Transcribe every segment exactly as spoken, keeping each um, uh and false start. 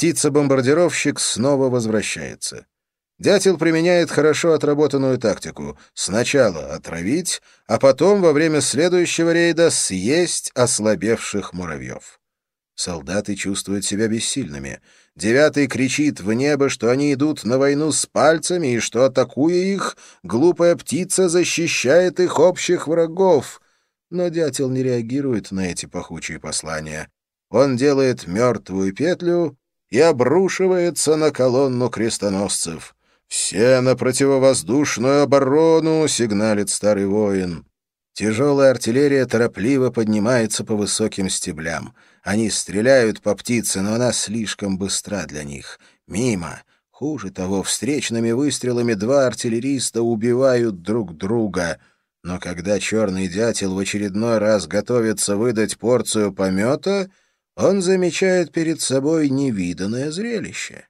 Птица-бомбардировщик снова возвращается. Дятел применяет хорошо отработанную тактику. Сначала отравить, а потом во время следующего рейда съесть ослабевших муравьев. Солдаты чувствуют себя бессильными. Девятый кричит в небо, что они идут на войну с пальцами и что, атакуя их, глупая птица защищает их общих врагов. Но дятел не реагирует на эти пахучие послания. Он делает мертвую петлю и обрушивается на колонну крестоносцев. «Все на противовоздушную оборону!» — сигналит старый воин. Тяжелая артиллерия торопливо поднимается по высоким стеблям. Они стреляют по птице, но она слишком быстра для них. Мимо. Хуже того, встречными выстрелами два артиллериста убивают друг друга. Но когда черный дятел в очередной раз готовится выдать порцию помета, он замечает перед собой невиданное зрелище.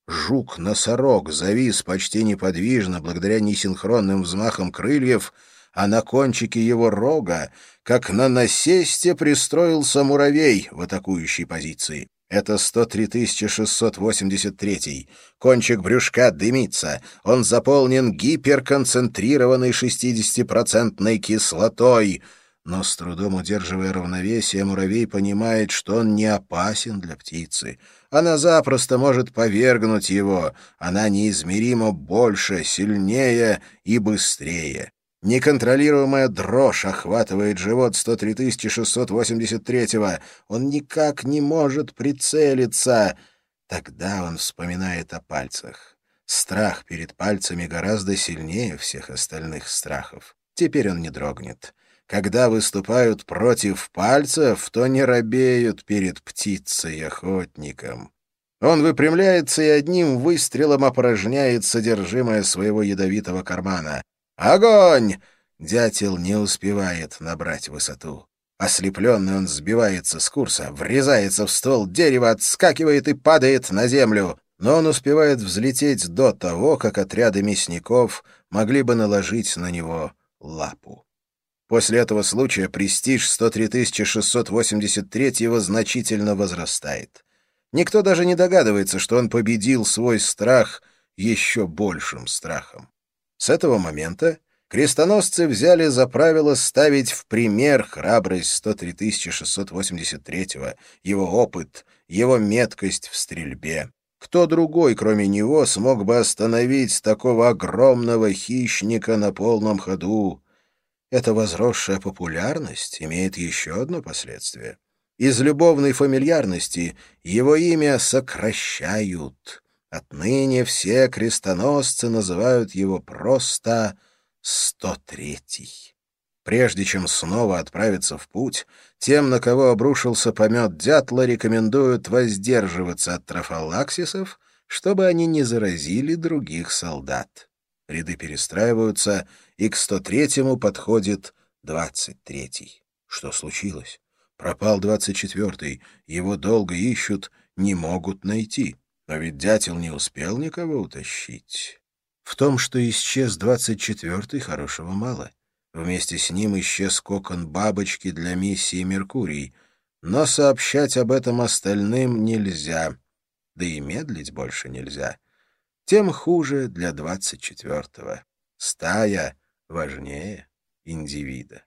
Жук-носорог завис почти неподвижно благодаря несинхронным взмахам крыльев, а на кончике его рога, как на насесте, пристроился муравей в атакующей позиции. Это сто три тысячи шестьсот восемьдесят третий. Кончик брюшка дымится. Он заполнен гиперконцентрированной шестидесятипроцентной кислотой. Но с трудом удерживая равновесие, муравей понимает, что он не опасен для птицы. Она запросто может повергнуть его. Она неизмеримо больше, сильнее и быстрее. Неконтролируемая дрожь охватывает живот сто три тысячи шестьсот восемьдесят третьего. Он никак не может прицелиться. Тогда он вспоминает о пальцах. Страх перед пальцами гораздо сильнее всех остальных страхов. Теперь он не дрогнет. Когда выступают против пальцев, то не робеют перед птицей-охотником. Он выпрямляется и одним выстрелом опорожняет содержимое своего ядовитого кармана. «Огонь!» Дятел не успевает набрать высоту. Ослепленный он сбивается с курса, врезается в ствол дерева, отскакивает и падает на землю. Но он успевает взлететь до того, как отряды мясников могли бы наложить на него лапу. После этого случая престиж сто три тысячи шестьсот восемьдесят третьего значительно возрастает. Никто даже не догадывается, что он победил свой страх еще большим страхом. С этого момента крестоносцы взяли за правило ставить в пример храбрость сто три тысячи шестьсот восемьдесят третьего, его опыт, его меткость в стрельбе. Кто другой, кроме него, смог бы остановить такого огромного хищника на полном ходу? Эта возросшая популярность имеет еще одно последствие. Из любовной фамильярности его имя сокращают. Отныне все крестоносцы называют его просто сто третий. Прежде чем снова отправиться в путь, тем, на кого обрушился помет дятла, рекомендуют воздерживаться от трофалаксисов, чтобы они не заразили других солдат. Ряды перестраиваются, и к сто третьему подходит двадцать третий. Что случилось? Пропал двадцать четвертый, его долго ищут, не могут найти. Но ведь дятел не успел никого утащить. В том, что исчез двадцать четвертый, хорошего мало. Вместе с ним исчез кокон бабочки для миссии «Меркурий». Но сообщать об этом остальным нельзя. Да и медлить больше нельзя. Тем хуже для двадцать четвертого. Стая важнее индивида.